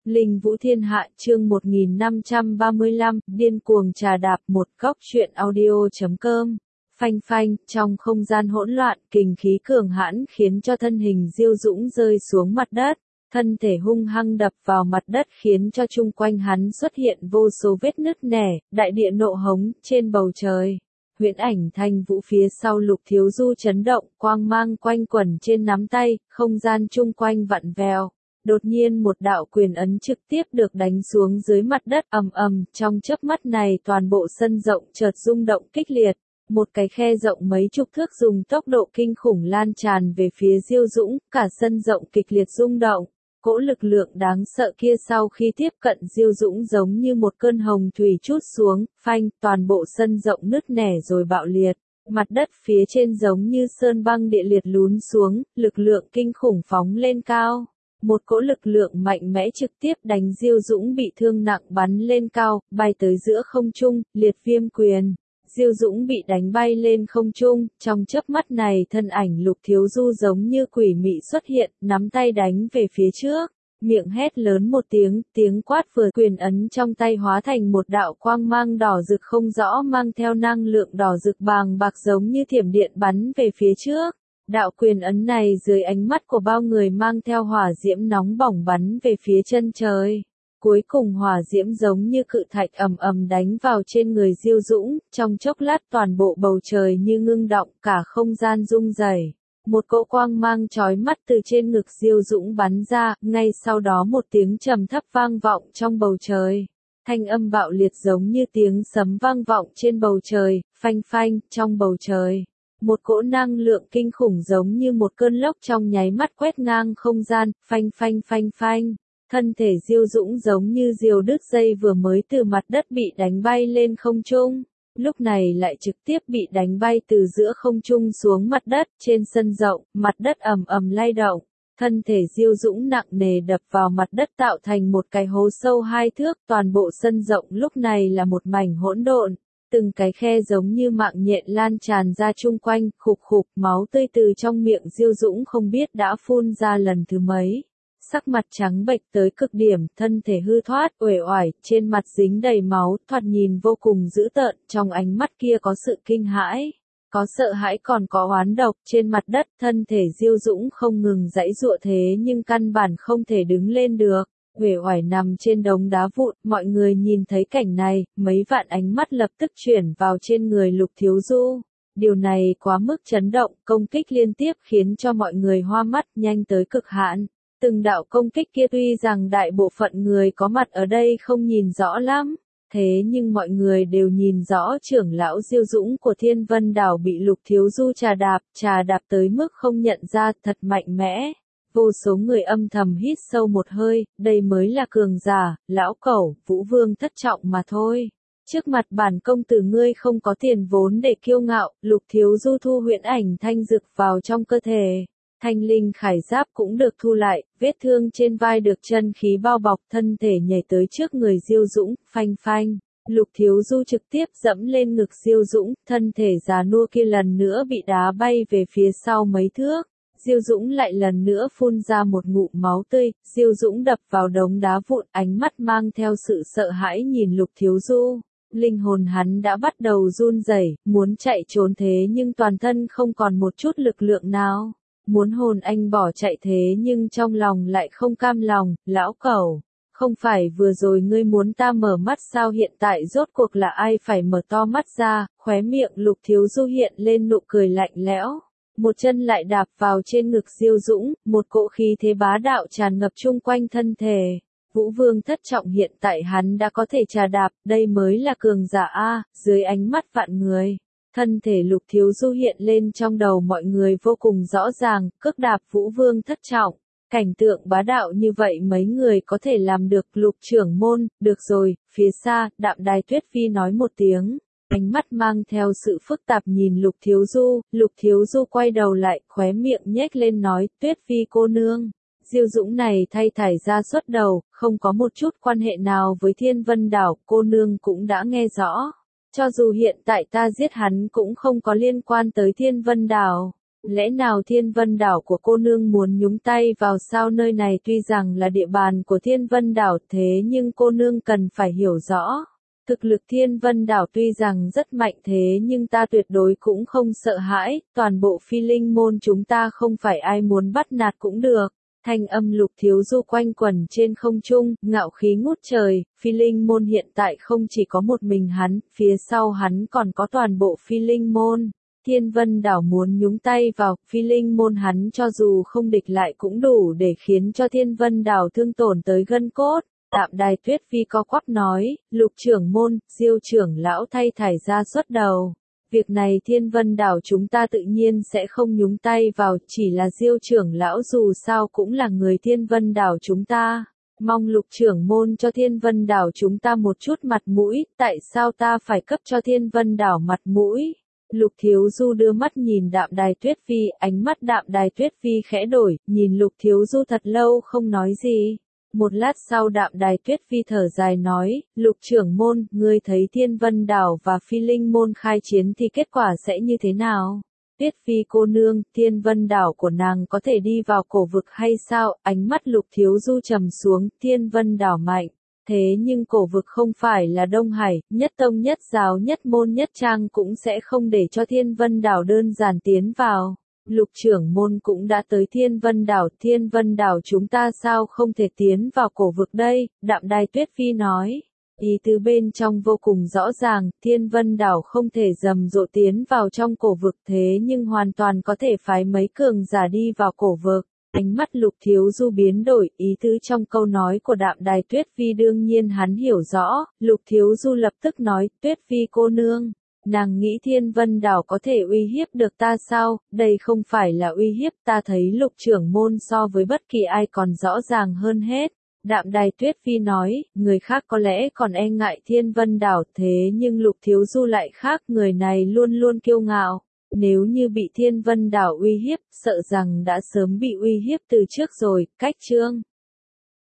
Linh Vũ Thiên Hạ chương 1535, điên cuồng trà đạp một góc truyện audio.com. Phanh phanh, trong không gian hỗn loạn, kình khí cường hãn khiến cho thân hình Diêu Dũng rơi xuống mặt đất. Thân thể hung hăng đập vào mặt đất khiến cho chung quanh hắn xuất hiện vô số vết nứt nẻ, đại địa nộ hống, trên bầu trời. Huyễn ảnh Thanh Vũ phía sau Lục Thiếu Du chấn động, quang mang quanh quẩn trên nắm tay, không gian chung quanh vặn vẹo. Đột nhiên một đạo quyền ấn trực tiếp được đánh xuống dưới mặt đất ầm ầm, trong chớp mắt này toàn bộ sân rộng chợt rung động kịch liệt. Một cái khe rộng mấy chục thước dùng tốc độ kinh khủng lan tràn về phía Diêu Dũng, cả sân rộng kịch liệt rung động. Cỗ lực lượng đáng sợ kia sau khi tiếp cận Diêu Dũng giống như một cơn hồng thủy trút xuống, phanh, toàn bộ sân rộng nứt nẻ rồi bạo liệt. Mặt đất phía trên giống như sơn băng địa liệt lún xuống, lực lượng kinh khủng phóng lên cao. Một cỗ lực lượng mạnh mẽ trực tiếp đánh Diêu Dũng bị thương nặng bắn lên cao, bay tới giữa không trung, liệt viêm quyền. Diêu Dũng bị đánh bay lên không trung, trong chớp mắt này thân ảnh Lục Thiếu Du giống như quỷ mị xuất hiện, nắm tay đánh về phía trước. Miệng hét lớn một tiếng, tiếng quát vừa quyền ấn trong tay hóa thành một đạo quang mang đỏ rực không rõ mang theo năng lượng đỏ rực bàng bạc giống như thiểm điện bắn về phía trước. Đạo quyền ấn này dưới ánh mắt của bao người mang theo hỏa diễm nóng bỏng bắn về phía chân trời. Cuối cùng hỏa diễm giống như cự thạch ầm ầm đánh vào trên người Diêu Dũng, trong chốc lát toàn bộ bầu trời như ngưng động, cả không gian rung rẩy. Một cỗ quang mang chói mắt từ trên ngực Diêu Dũng bắn ra, ngay sau đó một tiếng trầm thấp vang vọng trong bầu trời. Thanh âm bạo liệt giống như tiếng sấm vang vọng trên bầu trời, phanh phanh, trong bầu trời. Một cỗ năng lượng kinh khủng giống như một cơn lốc trong nháy mắt quét ngang không gian, phanh phanh phanh phanh. Thân thể Diêu Dũng giống như diều đứt dây vừa mới từ mặt đất bị đánh bay lên không trung. Lúc này lại trực tiếp bị đánh bay từ giữa không trung xuống mặt đất, trên sân rộng, mặt đất ầm ầm lay động. Thân thể Diêu Dũng nặng nề đập vào mặt đất tạo thành một cái hố sâu 2 thước, toàn bộ sân rộng lúc này là một mảnh hỗn độn. Từng cái khe giống như mạng nhện lan tràn ra chung quanh, khục khục, máu tươi từ trong miệng Diêu Dũng không biết đã phun ra lần thứ mấy. Sắc mặt trắng bệch tới cực điểm, thân thể hư thoát, uể oải, trên mặt dính đầy máu, thoạt nhìn vô cùng dữ tợn, trong ánh mắt kia có sự kinh hãi, có sợ hãi còn có oán độc, trên mặt đất, thân thể Diêu Dũng không ngừng giãy giụa thế nhưng căn bản không thể đứng lên được, uể oải nằm trên đống đá vụn, mọi người nhìn thấy cảnh này, mấy vạn ánh mắt lập tức chuyển vào trên người Lục Thiếu Du. Điều này quá mức chấn động, công kích liên tiếp khiến cho mọi người hoa mắt nhanh tới cực hạn. Từng đạo công kích kia tuy rằng đại bộ phận người có mặt ở đây không nhìn rõ lắm, thế nhưng mọi người đều nhìn rõ trưởng lão Diêu Dũng của Thiên Vân Đảo bị Lục Thiếu Du trà đạp tới mức không nhận ra, thật mạnh mẽ. Vô số người âm thầm hít sâu một hơi, đây mới là cường giả, lão cẩu, Vũ Vương thất trọng mà thôi. Trước mặt bản công tử ngươi không có tiền vốn để kiêu ngạo, Lục Thiếu Du thu huyễn ảnh thanh dực vào trong cơ thể. Thanh linh khải giáp cũng được thu lại, vết thương trên vai được chân khí bao bọc, thân thể nhảy tới trước người Diêu Dũng, phanh phanh. Lục Thiếu Du trực tiếp dẫm lên ngực Diêu Dũng, thân thể già nua kia lần nữa bị đá bay về phía sau mấy thước. Diêu Dũng lại lần nữa phun ra một ngụm máu tươi, Diêu Dũng đập vào đống đá vụn, ánh mắt mang theo sự sợ hãi nhìn Lục Thiếu Du. Linh hồn hắn đã bắt đầu run rẩy, muốn chạy trốn thế nhưng toàn thân không còn một chút lực lượng nào. Muốn hồn anh bỏ chạy thế nhưng trong lòng lại không cam lòng, lão cẩu. Không phải vừa rồi ngươi muốn ta mở mắt sao, hiện tại rốt cuộc là ai phải mở to mắt ra, khóe miệng Lục Thiếu Du hiện lên nụ cười lạnh lẽo. Một chân lại đạp vào trên ngực Diêu Dũng, một cỗ khí thế bá đạo tràn ngập chung quanh thân thể. Vũ Vương thất trọng hiện tại hắn đã có thể trà đạp, đây mới là cường giả A, dưới ánh mắt vạn người. Thân thể Lục Thiếu Du hiện lên trong đầu mọi người vô cùng rõ ràng, cước đạp Vũ Vương thất trọng. Cảnh tượng bá đạo như vậy mấy người có thể làm được. Lục trưởng môn, được rồi, phía xa, Đạm Đài Tuyết Phi nói một tiếng. Ánh mắt mang theo sự phức tạp nhìn Lục Thiếu Du quay đầu lại, khóe miệng nhếch lên nói, Tuyết Phi cô nương. Diêu Dũng này thay thải ra xuất đầu, không có một chút quan hệ nào với Thiên Vân Đảo, cô nương cũng đã nghe rõ. Cho dù hiện tại ta giết hắn cũng không có liên quan tới Thiên Vân Đảo. Lẽ nào Thiên Vân Đảo của cô nương muốn nhúng tay vào sao? Nơi này tuy rằng là địa bàn của Thiên Vân Đảo thế nhưng cô nương cần phải hiểu rõ. Thực lực Thiên Vân Đảo tuy rằng rất mạnh thế nhưng ta tuyệt đối cũng không sợ hãi, toàn bộ Phi Linh môn chúng ta không phải ai muốn bắt nạt cũng được. Thanh âm Lục Thiếu Du quanh quẩn trên không trung, ngạo khí ngút trời, Phi Linh môn hiện tại không chỉ có một mình hắn, phía sau hắn còn có toàn bộ Phi Linh môn. Thiên Vân Đảo muốn nhúng tay vào, Phi Linh môn hắn cho dù không địch lại cũng đủ để khiến cho Thiên Vân Đảo thương tổn tới gân cốt. Đạm Đài Tuyết Phi co quắp nói, Lục trưởng môn, Diêu trưởng lão thay thải ra xuất đầu. Việc này Thiên Vân Đảo chúng ta tự nhiên sẽ không nhúng tay vào, chỉ là Diêu trưởng lão dù sao cũng là người Thiên Vân Đảo chúng ta. Mong Lục trưởng môn cho Thiên Vân Đảo chúng ta một chút mặt mũi, tại sao ta phải cấp cho Thiên Vân Đảo mặt mũi? Lục Thiếu Du đưa mắt nhìn Đạm Đài Tuyết Phi, ánh mắt Đạm Đài Tuyết Phi khẽ đổi, nhìn Lục Thiếu Du thật lâu không nói gì. Một lát sau Đạm Đài Tuyết Phi thở dài nói, Lục trưởng môn, ngươi thấy Thiên Vân Đảo và Phi Linh môn khai chiến thì kết quả sẽ như thế nào? Tuyết Phi cô nương, Thiên Vân Đảo của nàng có thể đi vào cổ vực hay sao? Ánh mắt Lục Thiếu Du trầm xuống, Thiên Vân Đảo mạnh. Thế nhưng cổ vực không phải là Đông Hải, nhất tông nhất giáo nhất môn nhất trang cũng sẽ không để cho Thiên Vân Đảo đơn giản tiến vào. Lục trưởng môn cũng đã tới Thiên Vân Đảo chúng ta sao không thể tiến vào cổ vực đây, Đạm Đài Tuyết Phi nói. Ý tứ bên trong vô cùng rõ ràng, Thiên Vân Đảo không thể rầm rộ tiến vào trong cổ vực thế nhưng hoàn toàn có thể phái mấy cường giả đi vào cổ vực. Ánh mắt Lục Thiếu Du biến đổi, ý tứ trong câu nói của Đạm Đài Tuyết Phi đương nhiên hắn hiểu rõ, Lục Thiếu Du lập tức nói, Tuyết Phi cô nương. Nàng nghĩ Thiên Vân Đảo có thể uy hiếp được ta sao? Đây không phải là uy hiếp, ta thấy Lục trưởng môn so với bất kỳ ai còn rõ ràng hơn hết. Đạm Đài Tuyết Phi nói, người khác có lẽ còn e ngại Thiên Vân Đảo thế nhưng Lục Thiếu Du lại khác, người này luôn luôn kiêu ngạo. Nếu như bị Thiên Vân Đảo uy hiếp, sợ rằng đã sớm bị uy hiếp từ trước rồi. Cách chương